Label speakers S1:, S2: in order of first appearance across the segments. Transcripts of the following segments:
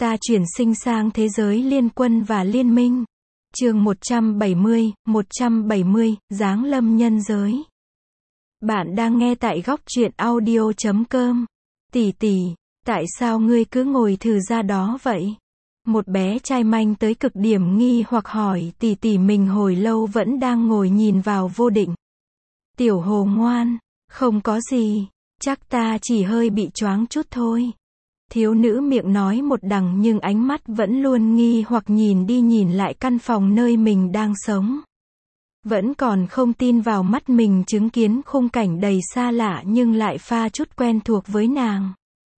S1: Ta chuyển sinh sang thế giới liên quân và liên minh. Chương 170, Giáng lâm nhân giới. Bạn đang nghe tại góc truyện audio.com. Tỷ tỷ, tại sao ngươi cứ ngồi thừ ra đó vậy? Một bé trai manh tới cực điểm nghi hoặc hỏi tỷ tỷ mình hồi lâu vẫn đang ngồi nhìn vào vô định. Tiểu Hồ ngoan, không có gì, chắc ta chỉ hơi bị choáng chút thôi. Thiếu nữ miệng nói một đằng nhưng ánh mắt vẫn luôn nghi hoặc nhìn đi nhìn lại căn phòng nơi mình đang sống. Vẫn còn không tin vào mắt mình chứng kiến khung cảnh đầy xa lạ nhưng lại pha chút quen thuộc với nàng.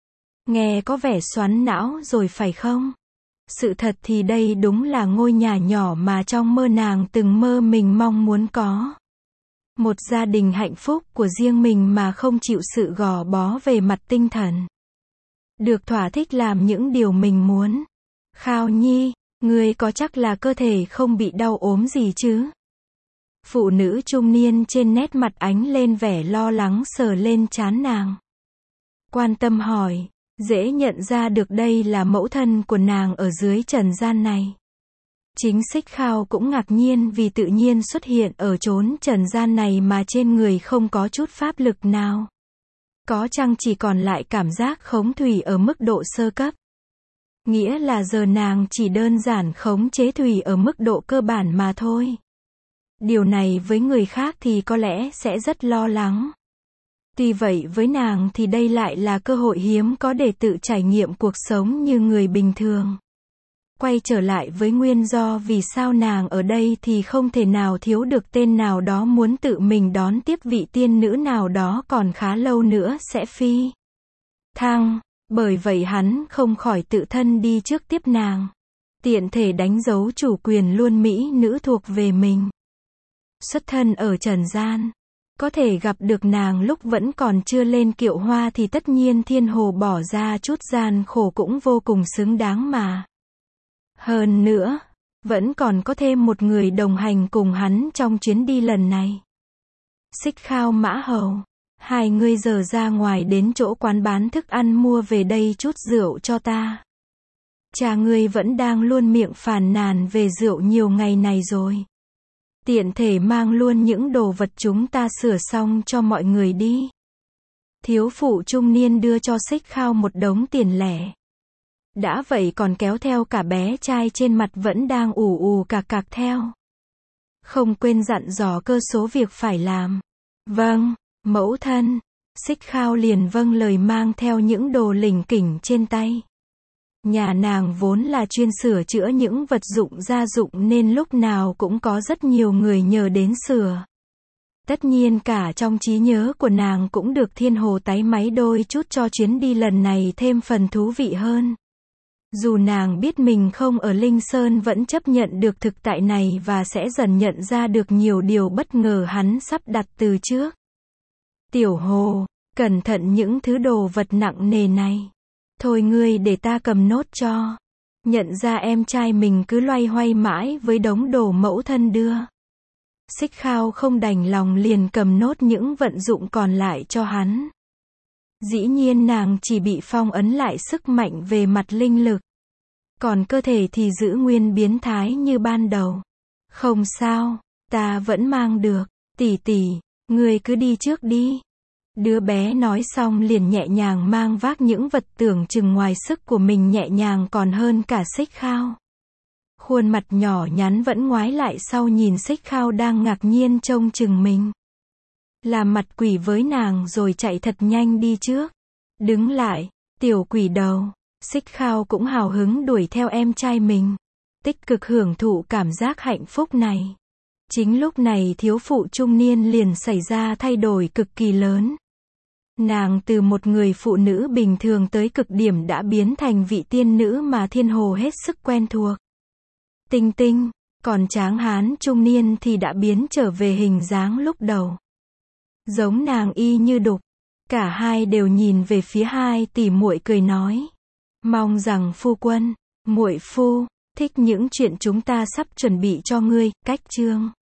S1: Nghe có vẻ xoắn não rồi phải không? Sự thật thì đây đúng là ngôi nhà nhỏ mà trong mơ nàng từng mơ mình mong muốn có. Một gia đình hạnh phúc của riêng mình mà không chịu sự gò bó về mặt tinh thần. Được thỏa thích làm những điều mình muốn. Khao Nhi, ngươi có chắc là cơ thể không bị đau ốm gì chứ? Phụ nữ trung niên trên nét mặt ánh lên vẻ lo lắng sờ lên trán nàng. Quan tâm hỏi, dễ nhận ra được đây là mẫu thân của nàng ở dưới trần gian này. Chính Xích Khao cũng ngạc nhiên vì tự nhiên xuất hiện ở chốn trần gian này mà trên người không có chút pháp lực nào. Có chăng chỉ còn lại cảm giác khống thủy ở mức độ sơ cấp. Nghĩa là giờ nàng chỉ đơn giản khống chế thủy ở mức độ cơ bản mà thôi. Điều này với người khác thì có lẽ sẽ rất lo lắng. Tuy vậy với nàng thì đây lại là cơ hội hiếm có để tự trải nghiệm cuộc sống như người bình thường. Quay trở lại với nguyên do vì sao nàng ở đây thì không thể nào thiếu được tên nào đó muốn tự mình đón tiếp vị tiên nữ nào đó còn khá lâu nữa sẽ phi thăng. Bởi vậy hắn không khỏi tự thân đi trước tiếp nàng. Tiện thể đánh dấu chủ quyền luôn mỹ nữ thuộc về mình. Xuất thân ở trần gian. Có thể gặp được nàng lúc vẫn còn chưa lên kiệu hoa thì tất nhiên thiên hồ bỏ ra chút gian khổ cũng vô cùng xứng đáng mà. Hơn nữa, vẫn còn có thêm một người đồng hành cùng hắn trong chuyến đi lần này. Xích Khao Mã Hầu, hai ngươi giờ ra ngoài đến chỗ quán bán thức ăn mua về đây chút rượu cho ta. Cha ngươi vẫn đang luôn miệng phàn nàn về rượu nhiều ngày này rồi. Tiện thể mang luôn những đồ vật chúng ta sửa xong cho mọi người đi. Thiếu phụ trung niên đưa cho Xích Khao một đống tiền lẻ. Đã vậy còn kéo theo cả bé trai trên mặt vẫn đang ù ù cạc cạc theo. Không quên dặn dò cơ số việc phải làm. Vâng, mẫu thân. Xích Khao liền vâng lời mang theo những đồ lỉnh kỉnh trên tay. Nhà nàng vốn là chuyên sửa chữa những vật dụng gia dụng nên lúc nào cũng có rất nhiều người nhờ đến sửa. Tất nhiên cả trong trí nhớ của nàng cũng được thiên hồ táy máy đôi chút cho chuyến đi lần này thêm phần thú vị hơn. Dù nàng biết mình không ở Linh Sơn vẫn chấp nhận được thực tại này và sẽ dần nhận ra được nhiều điều bất ngờ hắn sắp đặt từ trước. Tiểu Hồ, cẩn thận những thứ đồ vật nặng nề này. Thôi ngươi để ta cầm nốt cho. Nhận ra em trai mình cứ loay hoay mãi với đống đồ mẫu thân đưa. Xích Khao không đành lòng liền cầm nốt những vận dụng còn lại cho hắn. Dĩ nhiên nàng chỉ bị phong ấn lại sức mạnh về mặt linh lực. Còn cơ thể thì giữ nguyên biến thái như ban đầu. Không sao, ta vẫn mang được. Tỷ tỷ, ngươi cứ đi trước đi. Đứa bé nói xong liền nhẹ nhàng mang vác những vật tưởng chừng ngoài sức của mình nhẹ nhàng còn hơn cả Xích Khao. Khuôn mặt nhỏ nhắn vẫn ngoái lại sau nhìn Xích Khao đang ngạc nhiên trông chừng mình. Làm mặt quỷ với nàng rồi chạy thật nhanh đi trước. Đứng lại, tiểu quỷ đầu. Xích Khao cũng hào hứng đuổi theo em trai mình. Tích cực hưởng thụ cảm giác hạnh phúc này. Chính lúc này thiếu phụ trung niên liền xảy ra thay đổi cực kỳ lớn. Nàng từ một người phụ nữ bình thường tới cực điểm đã biến thành vị tiên nữ mà thiên hồ hết sức quen thuộc. Tinh tinh, còn tráng hán trung niên thì đã biến trở về hình dáng lúc đầu. Giống nàng y như đúc. Cả hai đều nhìn về phía hai tỷ muội cười nói. Mong rằng phu quân, muội phu, thích những chuyện chúng ta sắp chuẩn bị cho ngươi. Cách chương